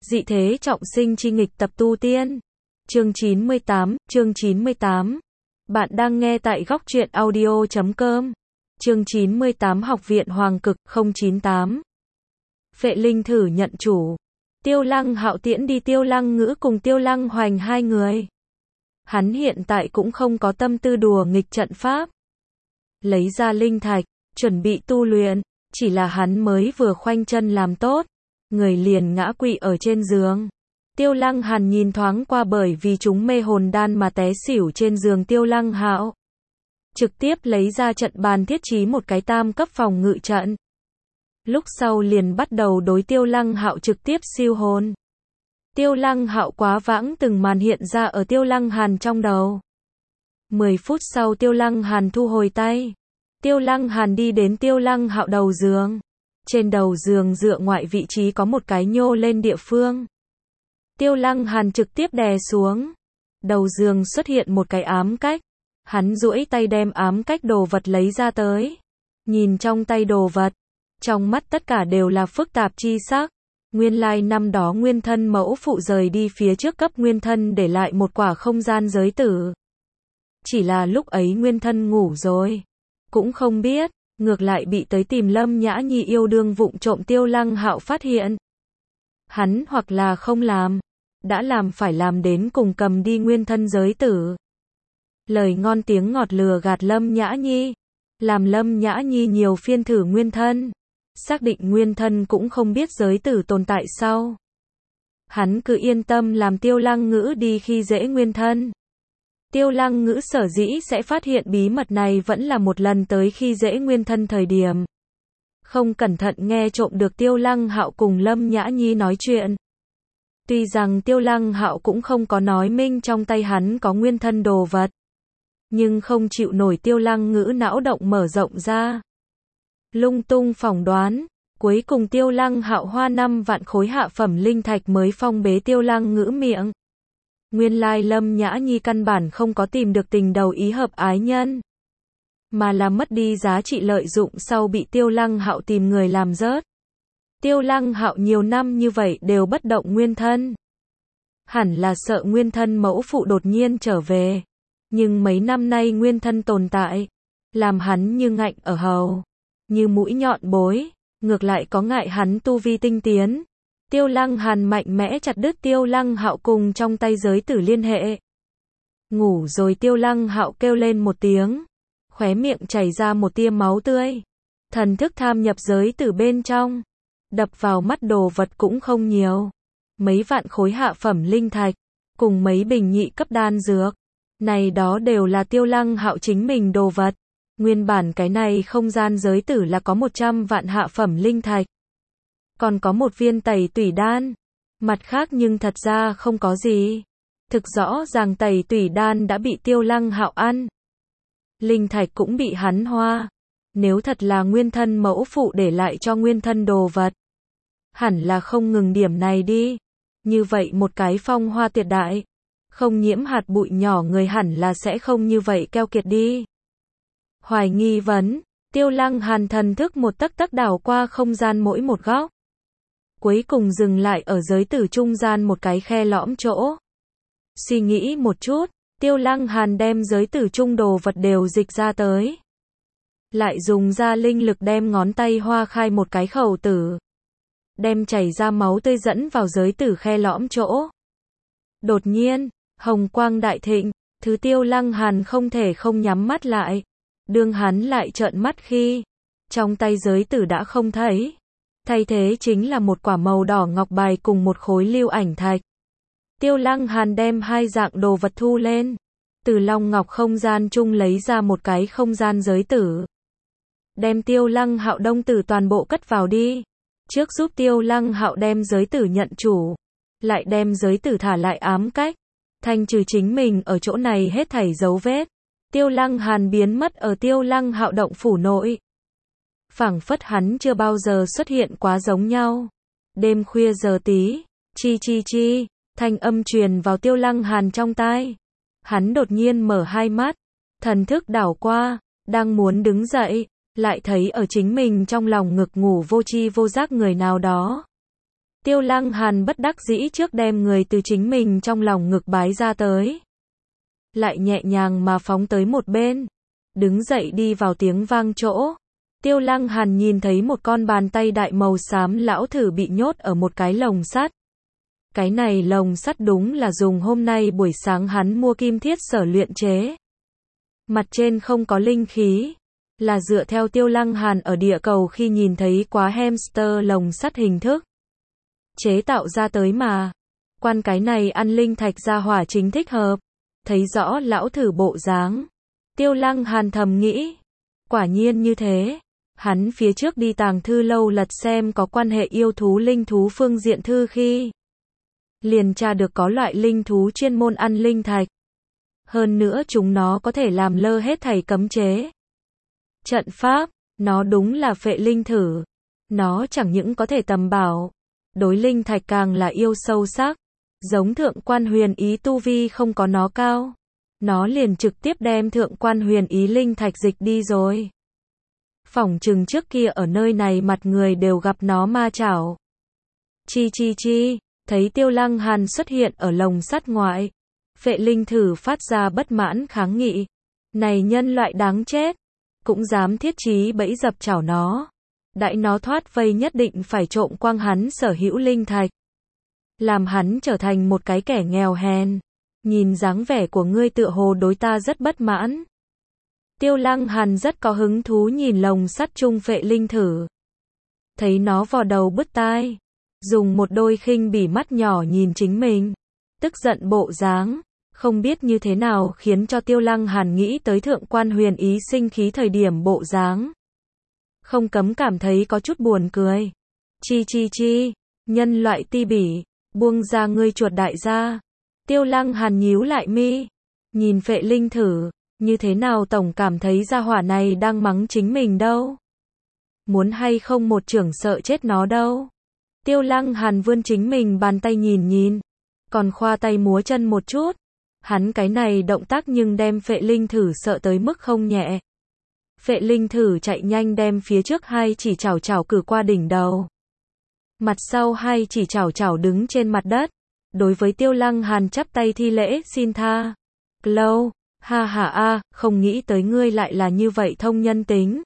Dị thế trọng sinh chi nghịch tập tu tiên. Chương 98. Bạn đang nghe tại góc truyện audio.com. Chương 98 Học viện Hoàng Cực 098. Phệ Linh thử nhận chủ. Tiêu Lăng Hạo tiễn đi Tiêu Lăng Ngữ cùng Tiêu Lăng Hoành hai người. Hắn hiện tại cũng không có tâm tư đùa nghịch trận pháp. Lấy ra linh thạch, chuẩn bị tu luyện, chỉ là hắn mới vừa khoanh chân làm tốt, người liền ngã quỵ ở trên giường. Tiêu Lăng Hàn nhìn thoáng qua bởi vì chúng mê hồn đan mà té xỉu trên giường Tiêu Lăng Hạo. Trực tiếp lấy ra trận bàn thiết trí một cái tam cấp phòng ngự trận. Lúc sau liền bắt đầu đối Tiêu Lăng Hạo trực tiếp siêu hồn. Tiêu Lăng Hạo quá vãng từng màn hiện ra ở Tiêu Lăng Hàn trong đầu. 10 phút sau Tiêu Lăng Hàn thu hồi tay. Tiêu Lăng Hàn đi đến Tiêu Lăng Hạo đầu giường. Trên đầu giường dựa ngoại vị trí có một cái nhô lên địa phương. Tiêu Lăng Hàn trực tiếp đè xuống. Đầu giường xuất hiện một cái ám cách. Hắn duỗi tay đem ám cách đồ vật lấy ra tới. Nhìn trong tay đồ vật. Trong mắt tất cả đều là phức tạp chi sắc. Nguyên lai năm đó nguyên thân mẫu phụ rời đi phía trước cấp nguyên thân để lại một quả không gian giới tử. Chỉ là lúc ấy nguyên thân ngủ rồi. Cũng không biết, ngược lại bị tới tìm Lâm Nhã Nhi yêu đương vụng trộm Tiêu Lăng Hạo phát hiện. Hắn hoặc là không làm, đã làm phải làm đến cùng cầm đi nguyên thân giới tử. Lời ngon tiếng ngọt lừa gạt Lâm Nhã Nhi, làm Lâm Nhã Nhi nhiều phiên thử nguyên thân, xác định nguyên thân cũng không biết giới tử tồn tại sau. Hắn cứ yên tâm làm Tiêu Lăng Ngữ đi khi dễ nguyên thân. Tiêu Lăng Ngữ sở dĩ sẽ phát hiện bí mật này vẫn là một lần tới khi dễ nguyên thân thời điểm. Không cẩn thận nghe trộm được Tiêu Lăng Hạo cùng Lâm Nhã Nhi nói chuyện. Tuy rằng Tiêu Lăng Hạo cũng không có nói minh trong tay hắn có nguyên thân đồ vật. Nhưng không chịu nổi Tiêu Lăng Ngữ não động mở rộng ra. Lung tung phỏng đoán. Cuối cùng Tiêu Lăng Hạo hoa 5 vạn khối hạ phẩm linh thạch mới phong bế Tiêu Lăng Ngữ miệng. Nguyên lai Lâm Nhã Nhi căn bản không có tìm được tình đầu ý hợp ái nhân. Mà là mất đi giá trị lợi dụng sau bị Tiêu Lăng Hạo tìm người làm rớt. Tiêu Lăng Hạo nhiều năm như vậy đều bất động nguyên thân. Hẳn là sợ nguyên thân mẫu phụ đột nhiên trở về. Nhưng mấy năm nay nguyên thân tồn tại. Làm hắn như ngạnh ở hầu. Như mũi nhọn bối. Ngược lại có ngại hắn tu vi tinh tiến. Tiêu Lăng Hàn mạnh mẽ chặt đứt Tiêu Lăng Hạo cùng trong tay giới tử liên hệ. Ngủ rồi Tiêu Lăng Hạo kêu lên một tiếng. Khóe miệng chảy ra một tia máu tươi. Thần thức tham nhập giới tử bên trong. Đập vào mắt đồ vật cũng không nhiều. Mấy vạn khối hạ phẩm linh thạch. Cùng mấy bình nhị cấp đan dược. Này đó đều là Tiêu Lăng Hạo chính mình đồ vật. Nguyên bản cái này không gian giới tử là có 100 vạn hạ phẩm linh thạch. Còn có một viên tẩy tủy đan. Mặt khác nhưng thật ra không có gì. Thực rõ ràng tẩy tủy đan đã bị Tiêu Lăng Hạo ăn. Linh thạch cũng bị hắn hoa. Nếu thật là nguyên thân mẫu phụ để lại cho nguyên thân đồ vật. Hẳn là không ngừng điểm này đi. Như vậy một cái phong hoa tuyệt đại. Không nhiễm hạt bụi nhỏ người hẳn là sẽ không như vậy keo kiệt đi. Hoài nghi vấn. Tiêu Lăng Hàn thần thức một tấc tấc đảo qua không gian mỗi một góc. Cuối cùng dừng lại ở giới tử trung gian một cái khe lõm chỗ. Suy nghĩ một chút, Tiêu Lăng Hàn đem giới tử trung đồ vật đều dịch ra tới. Lại dùng ra linh lực đem ngón tay hoa khai một cái khẩu tử. Đem chảy ra máu tươi dẫn vào giới tử khe lõm chỗ. Đột nhiên, hồng quang đại thịnh, thứ Tiêu Lăng Hàn không thể không nhắm mắt lại. Đương hắn lại trợn mắt khi, trong tay giới tử đã không thấy. Thay thế chính là một quả màu đỏ ngọc bài cùng một khối lưu ảnh thạch. Tiêu Lăng Hàn đem hai dạng đồ vật thu lên. Từ Long Ngọc không gian chung lấy ra một cái không gian giới tử. Đem Tiêu Lăng Hạo đông tử toàn bộ cất vào đi. Trước giúp Tiêu Lăng Hạo đem giới tử nhận chủ. Lại đem giới tử thả lại ám cách. Thanh trừ chính mình ở chỗ này hết thảy dấu vết. Tiêu Lăng Hàn biến mất ở Tiêu Lăng Hạo động phủ nội. Phảng phất hắn chưa bao giờ xuất hiện quá giống nhau. Đêm khuya giờ tí, chi, thanh âm truyền vào Tiêu Lăng Hàn trong tai. Hắn đột nhiên mở hai mắt, thần thức đảo qua, đang muốn đứng dậy, lại thấy ở chính mình trong lòng ngực ngủ vô tri vô giác người nào đó. Tiêu Lăng Hàn bất đắc dĩ trước đem người từ chính mình trong lòng ngực bái ra tới. Lại nhẹ nhàng mà phóng tới một bên. Đứng dậy đi vào tiếng vang chỗ. Tiêu Lăng Hàn nhìn thấy một con bàn tay đại màu xám lão thử bị nhốt ở một cái lồng sắt. Cái này lồng sắt đúng là dùng hôm nay buổi sáng hắn mua kim thiết sở luyện chế. Mặt trên không có linh khí. Là dựa theo Tiêu Lăng Hàn ở địa cầu khi nhìn thấy quá hamster lồng sắt hình thức chế tạo ra tới mà. Quan cái này ăn linh thạch ra hỏa chính thích hợp. Thấy rõ lão thử bộ dáng. Tiêu Lăng Hàn thầm nghĩ. Quả nhiên như thế. Hắn phía trước đi tàng thư lâu lật xem có quan hệ yêu thú linh thú phương diện thư khi. Liền tra được có loại linh thú chuyên môn ăn linh thạch. Hơn nữa chúng nó có thể làm lơ hết thảy cấm chế. Trận pháp, nó đúng là phệ linh thử. Nó chẳng những có thể tầm bảo. Đối linh thạch càng là yêu sâu sắc. Giống thượng quan huyền ý tu vi không có nó cao. Nó liền trực tiếp đem thượng quan huyền ý linh thạch dịch đi rồi. Phỏng chừng trước kia ở nơi này mặt người đều gặp nó ma chảo. Chi chi chi, thấy Tiêu Lăng Hàn xuất hiện ở lồng sắt ngoại. Phệ linh thử phát ra bất mãn kháng nghị. Này nhân loại đáng chết. Cũng dám thiết chí bẫy dập chảo nó. Đãi nó thoát vây nhất định phải trộm quang hắn sở hữu linh thạch. Làm hắn trở thành một cái kẻ nghèo hèn. Nhìn dáng vẻ của ngươi tựa hồ đối ta rất bất mãn. Tiêu Lăng Hàn rất có hứng thú nhìn lồng sắt chung phệ linh thử. Thấy nó vò đầu bứt tai. Dùng một đôi khinh bỉ mắt nhỏ nhìn chính mình. Tức giận bộ dáng. Không biết như thế nào khiến cho Tiêu Lăng Hàn nghĩ tới thượng quan huyền ý sinh khí thời điểm bộ dáng. Không cấm cảm thấy có chút buồn cười. Chi chi chi. Nhân loại ti bỉ. Buông ra ngươi chuột đại gia. Tiêu Lăng Hàn nhíu lại mi. Nhìn phệ linh thử. Như thế nào tổng cảm thấy gia hỏa này đang mắng chính mình đâu. Muốn hay không một chưởng sợ chết nó đâu. Tiêu Lăng Hàn vươn chính mình bàn tay nhìn nhìn. Còn khoa tay múa chân một chút. Hắn cái này động tác nhưng đem phệ linh thử sợ tới mức không nhẹ. Phệ linh thử chạy nhanh đem phía trước hai chỉ chảo chảo cử qua đỉnh đầu. Mặt sau hai chỉ chảo chảo đứng trên mặt đất. Đối với Tiêu Lăng Hàn chắp tay thi lễ xin tha. Lâu, ha ha a, không nghĩ tới ngươi lại là như vậy thông nhân tính.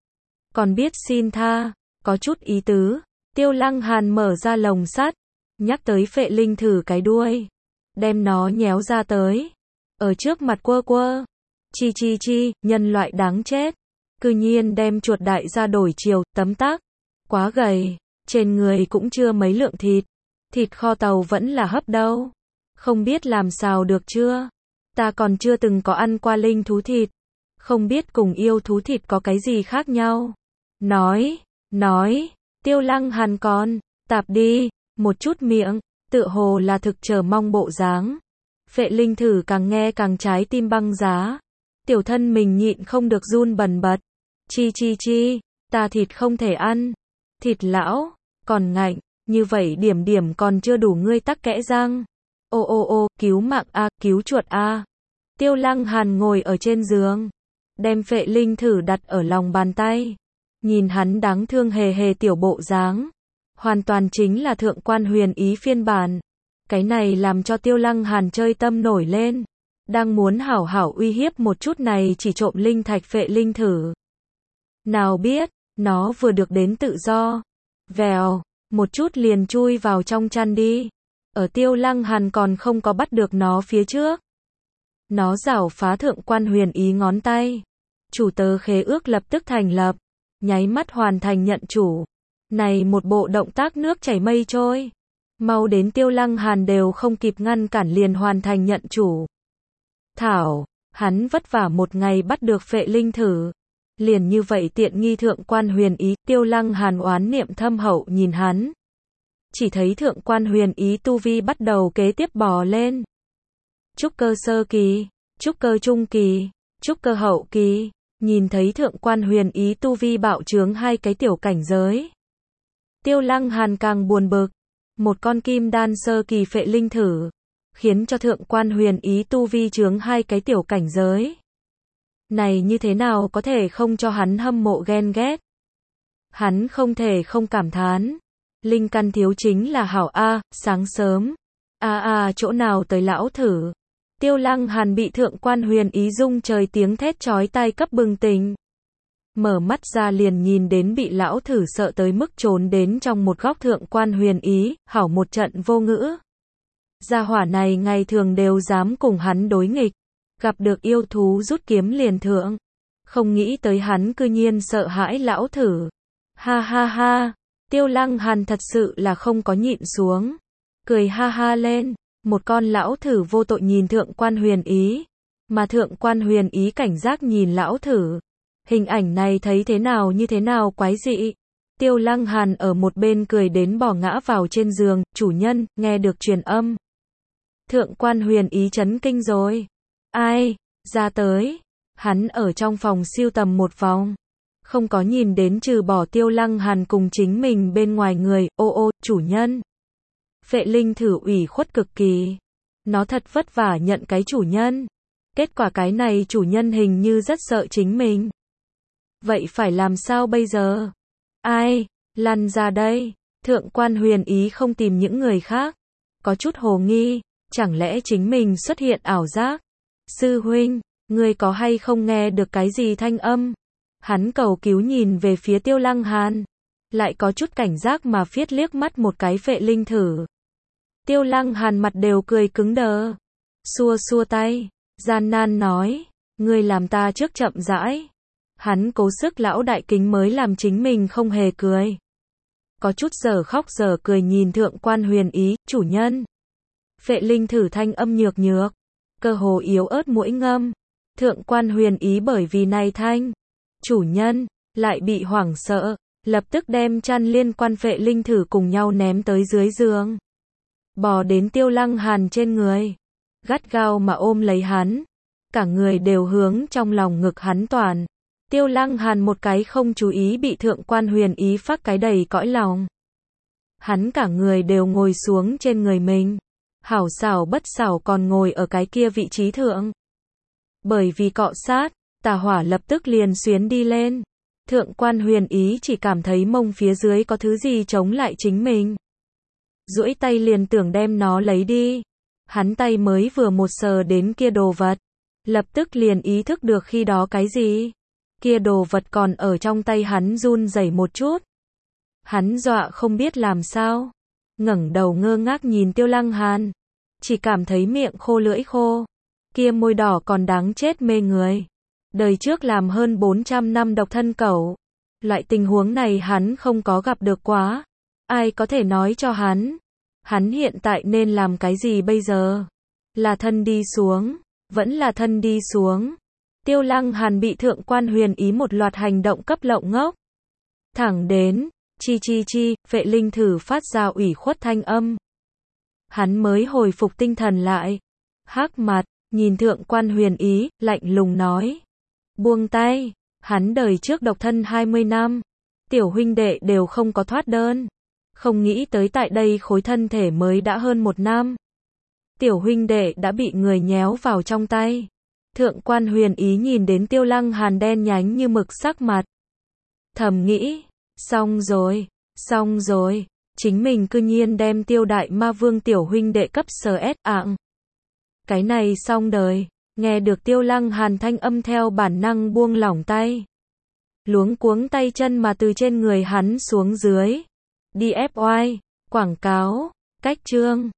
Còn biết xin tha, có chút ý tứ. Tiêu Lăng Hàn mở ra lồng sắt, nhắc tới phệ linh thử cái đuôi. Đem nó nhéo ra tới. Ở trước mặt quơ quơ. Chi chi chi, nhân loại đáng chết. Cư nhiên đem chuột đại ra đổi chiều, tấm tắc. Quá gầy, trên người cũng chưa mấy lượng thịt. Thịt kho tàu vẫn là hấp đâu. Không biết làm sao được chưa. Ta còn chưa từng có ăn qua linh thú thịt. Không biết cùng yêu thú thịt có cái gì khác nhau. Nói, Tiêu Lăng Hàn còn, tạp đi, một chút miệng, tựa hồ là thực chờ mong bộ dáng. Phệ linh thử càng nghe càng trái tim băng giá. Tiểu thân mình nhịn không được run bần bật. Chi chi chi, ta thịt không thể ăn. Thịt lão, còn ngạnh, như vậy điểm điểm còn chưa đủ ngươi tắc kẽ răng. Ô, cứu mạng a, cứu chuột a. Tiêu Lăng Hàn ngồi ở trên giường, đem phệ linh thử đặt ở lòng bàn tay. Nhìn hắn đáng thương hề hề tiểu bộ dáng. Hoàn toàn chính là thượng quan huyền ý phiên bản. Cái này làm cho Tiêu Lăng Hàn chơi tâm nổi lên. Đang muốn hảo hảo uy hiếp một chút này chỉ trộm linh thạch phệ linh thử. Nào biết, nó vừa được đến tự do. Vèo, một chút liền chui vào trong chăn đi. Ở Tiêu Lăng Hàn còn không có bắt được nó phía trước. Nó giảo phá thượng quan huyền ý ngón tay. Chủ tớ khế ước lập tức thành lập. Nháy mắt hoàn thành nhận chủ. Này một bộ động tác nước chảy mây trôi. Mau đến Tiêu Lăng Hàn đều không kịp ngăn cản liền hoàn thành nhận chủ. Thảo, hắn vất vả một ngày bắt được phệ linh thử. Liền như vậy tiện nghi thượng quan huyền ý. Tiêu Lăng Hàn oán niệm thâm hậu nhìn hắn. Chỉ thấy thượng quan huyền ý tu vi bắt đầu kế tiếp bò lên. Trúc cơ sơ kỳ, trúc cơ trung kỳ, trúc cơ hậu kỳ. Nhìn thấy thượng quan huyền ý tu vi bạo trướng hai cái tiểu cảnh giới. Tiêu Lăng Hàn càng buồn bực. Một con kim đan sơ kỳ phệ linh thử. Khiến cho thượng quan huyền ý tu vi trướng hai cái tiểu cảnh giới. Này như thế nào có thể không cho hắn hâm mộ ghen ghét. Hắn không thể không cảm thán. Linh căn thiếu chính là hảo a, sáng sớm. Chỗ nào tới lão thử. Tiêu Lăng Hàn bị thượng quan huyền ý rung trời tiếng thét chói tai cấp bừng tỉnh. Mở mắt ra liền nhìn đến bị lão thử sợ tới mức trốn đến trong một góc thượng quan huyền ý, hảo một trận vô ngữ. Gia hỏa này ngày thường đều dám cùng hắn đối nghịch. Gặp được yêu thú rút kiếm liền thượng. Không nghĩ tới hắn cư nhiên sợ hãi lão thử. Ha ha ha, Tiêu Lăng Hàn thật sự là không có nhịn xuống. Cười ha ha lên, một con lão thử vô tội nhìn thượng quan huyền ý. Mà thượng quan huyền ý cảnh giác nhìn lão thử. Hình ảnh này thấy thế nào như thế nào quái dị. Tiêu Lăng Hàn ở một bên cười đến bò ngã vào trên giường, chủ nhân, nghe được truyền âm. Thượng quan huyền ý chấn kinh rồi. Ai, ra tới. Hắn ở trong phòng siêu tầm một vòng. Không có nhìn đến trừ bỏ Tiêu Lăng Hàn cùng chính mình bên ngoài người, ô, chủ nhân. Phệ Linh thử ủy khuất cực kỳ. Nó thật vất vả nhận cái chủ nhân. Kết quả cái này chủ nhân hình như rất sợ chính mình. Vậy phải làm sao bây giờ? Ai, lăn ra đây. Thượng quan huyền ý không tìm những người khác. Có chút hồ nghi, chẳng lẽ chính mình xuất hiện ảo giác? Sư huynh, ngươi có hay không nghe được cái gì thanh âm? Hắn cầu cứu nhìn về phía Tiêu Lăng Hàn. Lại có chút cảnh giác mà phiết liếc mắt một cái Phệ Linh thử. Tiêu Lăng Hàn mặt đều cười cứng đờ. Xua xua tay, gian nan nói, ngươi làm ta trước chậm rãi. Hắn cố sức lão đại kính mới làm chính mình không hề cười. Có chút giờ khóc giờ cười nhìn thượng quan huyền ý, chủ nhân. Phệ Linh thử thanh âm nhược nhược, cơ hồ yếu ớt mũi ngâm. Thượng quan huyền ý bởi vì này thanh, chủ nhân, lại bị hoảng sợ, lập tức đem chăn liên quan Phệ Linh thử cùng nhau ném tới dưới giường. Bò đến Tiêu Lăng Hàn trên người, gắt gao mà ôm lấy hắn. Cả người đều hướng trong lòng ngực hắn toàn. Tiêu Lăng Hàn một cái không chú ý bị thượng quan huyền ý phát cái đầy cõi lòng. Hắn cả người đều ngồi xuống trên người mình. Hảo xảo bất xảo còn ngồi ở cái kia vị trí thượng. Bởi vì cọ sát, tà hỏa lập tức liền xuyến đi lên. Thượng quan huyền ý chỉ cảm thấy mông phía dưới có thứ gì chống lại chính mình. Duỗi tay liền tưởng đem nó lấy đi. Hắn tay mới vừa một sờ đến kia đồ vật. Lập tức liền ý thức được khi đó cái gì. Kia đồ vật còn ở trong tay hắn run rẩy một chút. Hắn dọa không biết làm sao. Ngẩng đầu ngơ ngác nhìn Tiêu Lăng Hàn. Chỉ cảm thấy miệng khô lưỡi khô. Kia môi đỏ còn đáng chết mê người. Đời trước làm hơn 400 năm độc thân cẩu. Loại tình huống này hắn không có gặp được quá. Ai có thể nói cho hắn. Hắn hiện tại nên làm cái gì bây giờ? Là thân đi xuống. Vẫn là thân đi xuống. Tiêu Lăng Hàn bị thượng quan huyền ý một loạt hành động cấp lộng ngốc. Thẳng đến, chi, Phệ Linh thử phát ra ủy khuất thanh âm. Hắn mới hồi phục tinh thần lại. Hắc mặt, nhìn thượng quan huyền ý, lạnh lùng nói. Buông tay, hắn đời trước độc thân 20 năm. Tiểu huynh đệ đều không có thoát đơn. Không nghĩ tới tại đây khối thân thể mới đã hơn 1 năm. Tiểu huynh đệ đã bị người nhéo vào trong tay. Thượng quan huyền ý nhìn đến Tiêu Lăng Hàn đen nhánh như mực sắc mặt. Thầm nghĩ, xong rồi, chính mình cư nhiên đem Tiêu đại ma vương tiểu huynh đệ cấp SS ạng. Cái này xong đời, nghe được Tiêu Lăng Hàn thanh âm theo bản năng buông lỏng tay. Luống cuống tay chân mà từ trên người hắn xuống dưới. DFY, quảng cáo, cách chương.